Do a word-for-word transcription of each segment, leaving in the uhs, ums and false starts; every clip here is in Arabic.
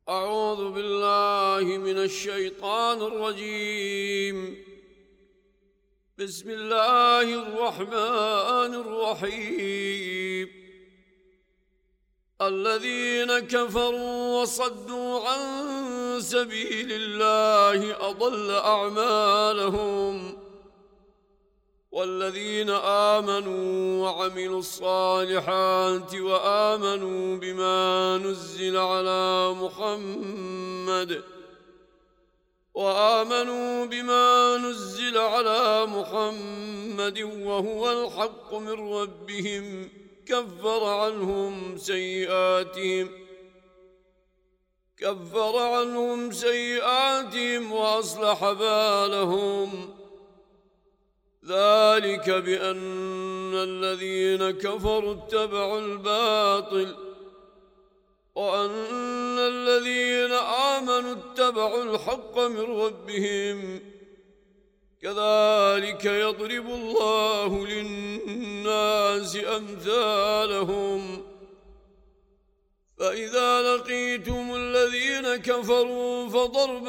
أعوذ بالله من الشيطان الرجيم. بسم الله الرحمن الرحيم. الذين كفروا وصدوا عن سبيل الله أضل أعمالهم، والذين آمنوا وعملوا الصالحات وآمنوا بما نزل على محمد وآمنوا بما نزل على محمد وهو الحق من ربهم كفر عنهم سيئاتهم كفر عنهم سيئاتهم وأصلح بالهم. ذلك بأن الذين كفروا اتبعوا الباطل وأن الذين آمنوا اتبعوا الحق من ربهم. كذلك يضرب الله للناس أمثالهم. فإذا لقيتم الذين كفروا فضرب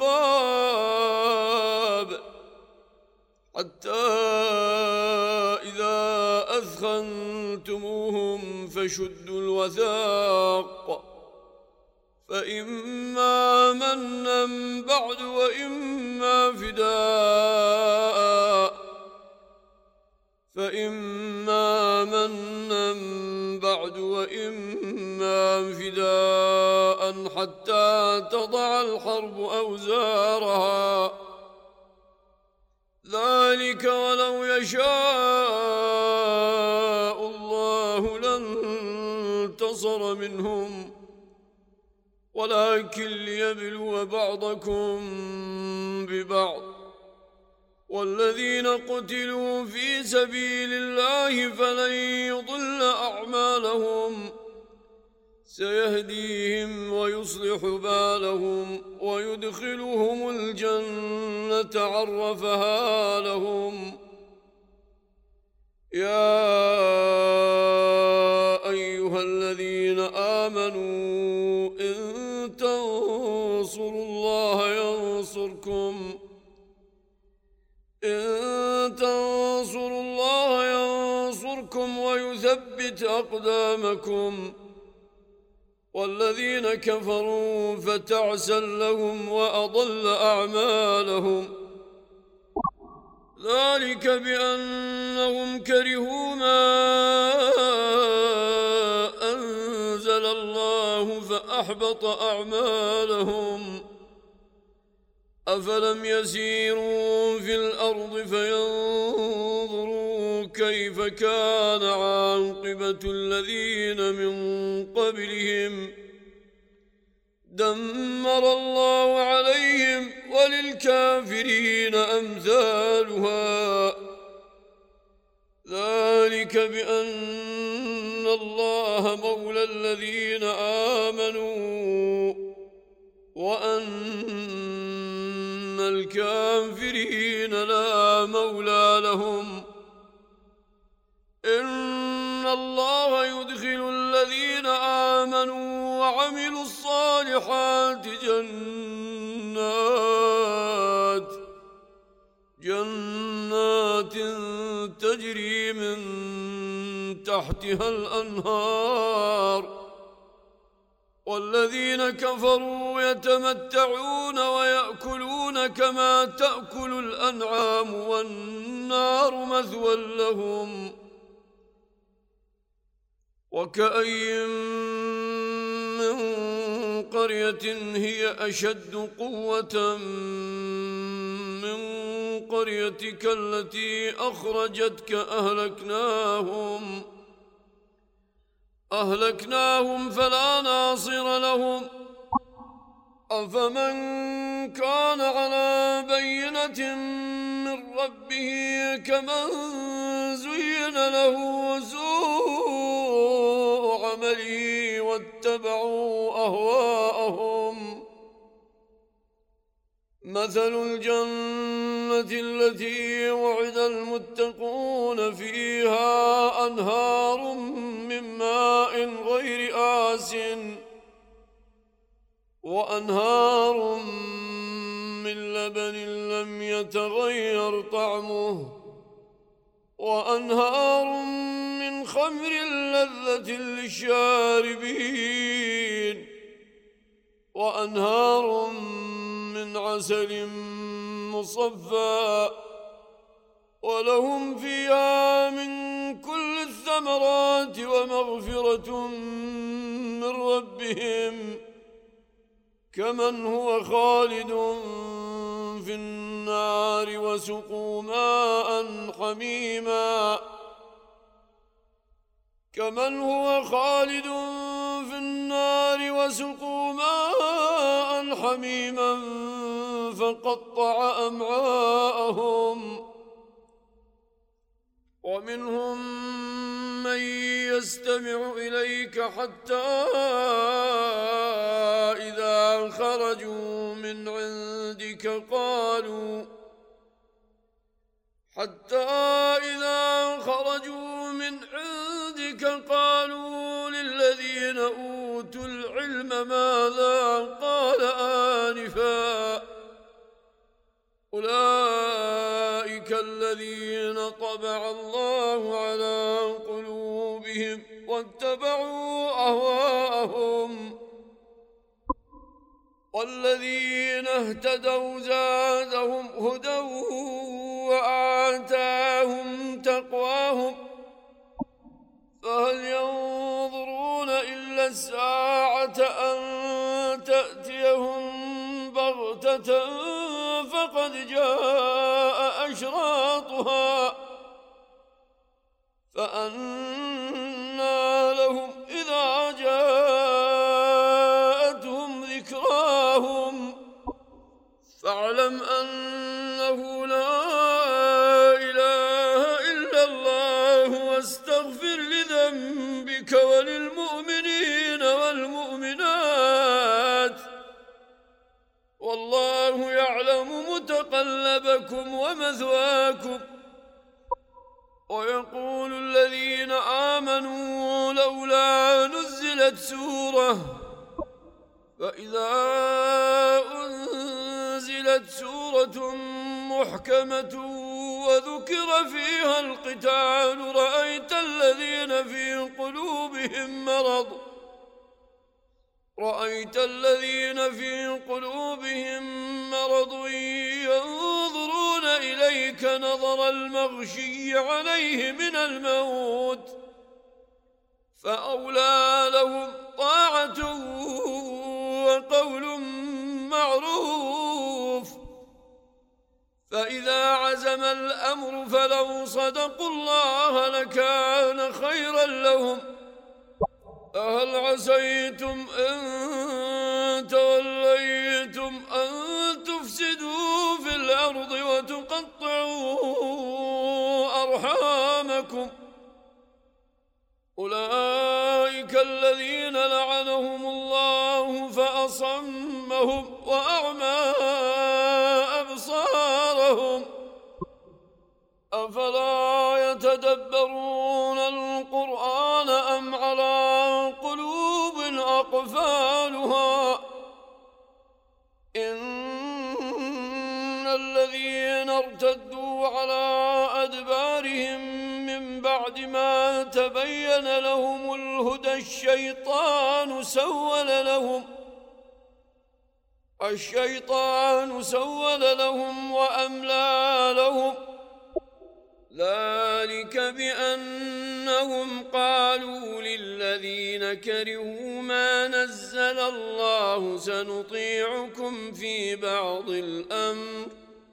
الرقاب حتى إذا أثخنتموهم فشدوا الوثاق، فإما منا بعد وإما فداء فإما منا بعد وإما فداء حتى تضع الحرب أوزارها. ذلك ولو يشاء الله لانتصر منهم، ولكن ليبلو بعضكم ببعض. والذين قتلوا في سبيل الله فلن يضل أعمالهم، سيهديهم ويصلح بالهم ويدخلهم الجنة عرفها لهم. يا أيها الذين آمنوا إن تنصروا الله ينصركم إن تنصروا الله ينصركم ويثبت أقدامكم. والذين كفروا فتعسا لهم وأضل أعمالهم. ذلك بأنهم كرهوا ما أنزل الله فأحبط أعمالهم. أفلم يسيروا في الأرض فينظروا كيف كان عاقبة الذين من قبلهم دمر الله عليهم وللكافرين أمثالها. ذلك بأن الله مولى الذين آمنوا وأن الكافرين لا مولى لهم. إن الله يدخل الذين آمنوا وعملوا الصالحات جنات جنات تجري من تحتها الأنهار. والذين كفروا يتمتعون ويأكلون كما تأكل الأنعام والنار مثوى لهم. وكأين من قرية هي أشد قوة من قريتك التي أخرجتك أهلكناهم أهلكناهم فلا ناصر لهم. أفمن كان على بينة من ربه كمن زين له سوء عمله واتبعوا أهواءهم. مثل الجنة التي وعد المتقون فيها أنهار من ماء غير آسٍ وأنهار من لبن لم يتغير طعمه وأنهار من خمر لذة للشاربين وأنهار من عسل مصفى ولهم فيها من كل الثمرات ومغفرة من ربهم كمن هو خالد في النار وسقوا ماء حميما كمن هو خالد في النار وسقوا ماء حميما فقطع أمعاءهم ومنهم من يستمع إليك حتى إذا خرجوا من عندك قالوا حتى إذا خرجوا من عندك قالوا للذين أوتوا العلم ماذا قال آنفا أولئك الذين طبع الله على قلوبهم واتبعوا أهواءهم والذين اهتدوا زادهم هدى وآتاهم تقواهم فهل ينظرون إلا الساعة أن تأتيهم بغتة فقد جاء أشراطها فأنى لهم إذا جاءتهم ذكراهم فاعلم أنه لا إله إلا الله واستغفر لذنبك وللمؤمنين والمؤمنات والله يعلم متقلبكم ومثواكم ويقول الذين آمنوا لولا نزلت سورة فإذا أنزلت سورة محكمة وذكر فيها القتال رأيت الذين في قلوبهم مرض رأيت الذين في قلوبهم مرض ينظرون إليك نظر المغشي عليه من الموت فأولى لهم طاعة وقول معروف فإذا عزم الأمر فلو صدقوا الله لكان خيرا لهم فهل عسيتم إن توليتم أن تفسدوا في الأرض وتقطعوا أرحامكم أولئك الذين لعنهم الله فأصمهم وأعمى أبصارهم أفلا يتدبرون القرآن أم على قلوب أقفالها إن الذين ارتدوا على أدبارهم من بعد ما تبين لهم الهدى الشيطان سول لهم الشيطان سول لهم وأملى لهم ذلك بأنهم قالوا للذين كرهوا ما نزل الله سنطيعكم في بعض الأمر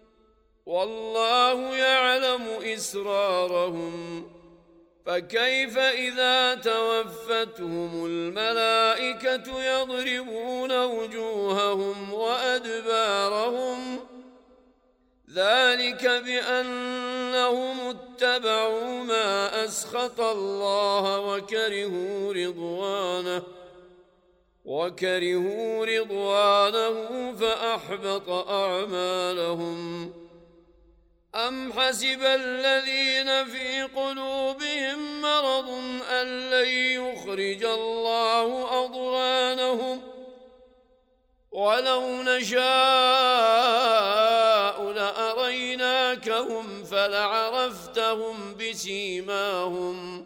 والله يعلم إسرارهم فكيف إذا توفتهم الملائكة يضربون وجوههم وأدبارهم ذلك بأنهم اتبعوا ما أسخط الله وكرهوا رضوانه وكرهوا رضوانه فأحبط أعمالهم أم حسب الذين في قلوبهم مرض أن لن يخرج الله أضغانهم ولو نشاء لأريناكهم فلعرفتهم بسيماهم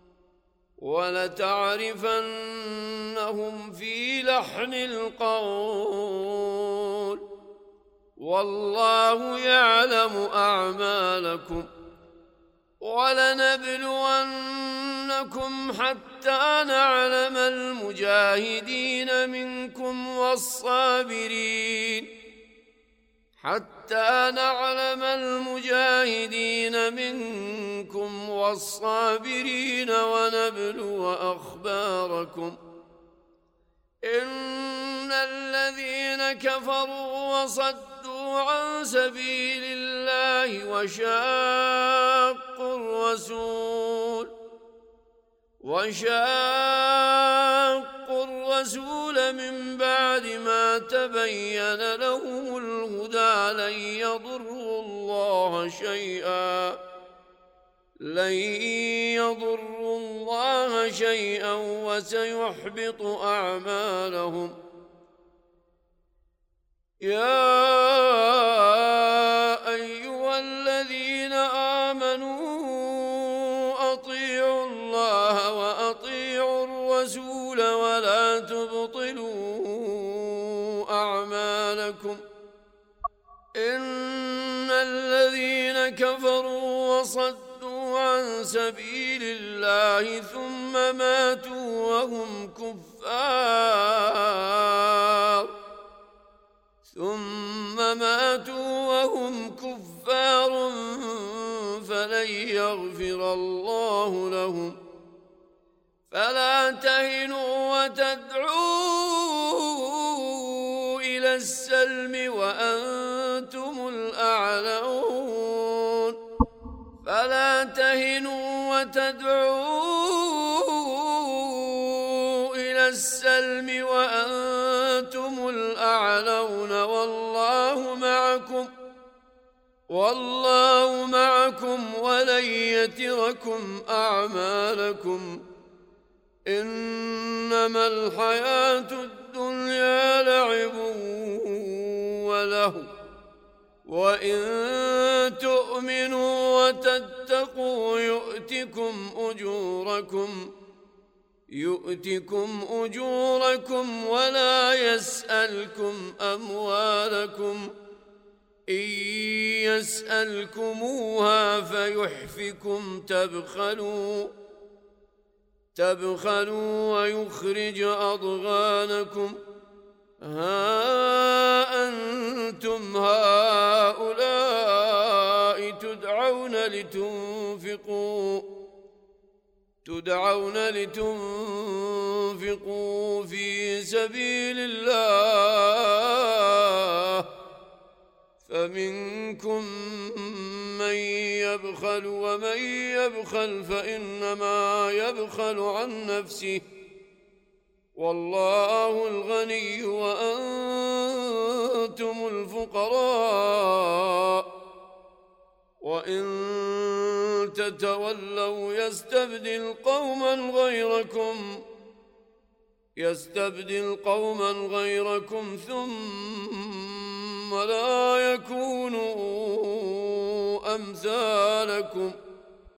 ولتعرفنهم في لحن القول والله يعلم أعمالكم ولنبلونكم حتى نعلم المجاهدين منكم والصابرين حتى نعلم المجاهدين منكم والصابرين ونبلو أخباركم إن الذين كفروا وصدوا عن سبيل الله وشاقوا الرسول وشاقوا الرسول من بعد ما تبين لهم الهدى لن يضروا الله شيئا لن يضروا الله شيئا وسيحبط أعمالهم يا أيها الذين آمنوا أطيعوا الله وأطيعوا الرسول ولا تبطلوا أعمالكم إن الذين كفروا وصدوا عن سبيل الله ثم ماتوا وهم كفار ثم ماتوا وهم كفار فلن يغفر الله لهم فلا تهنوا وتدعوا إلى السلم وأنتم الأعلون فلا تهنوا وتدعوا إلى السلم وأنتم الأعلون والله معكم والله معكم ولن يتركم أعمالكم إنما الحياة الدنيا لعب وله وإن تؤمنوا وتتقوا يؤتكم أجوركم يؤتكم أجوركم ولا يسألكم أموالكم إن يسألكموها فيحفكم تبخلوا تبخلوا ويخرج أضغانكم ها أنتم هؤلاء تدعون لتنفقوا تدعون لتنفقوا في سبيل الله فمنكم من يبخل ومن يبخل فإنما يبخل عن نفسه والله الغني وأنتم الفقراء وإن تتولوا يستبدل قوما غيركم يستبدل قوما غيركم ثم لا يكونوا أمثالكم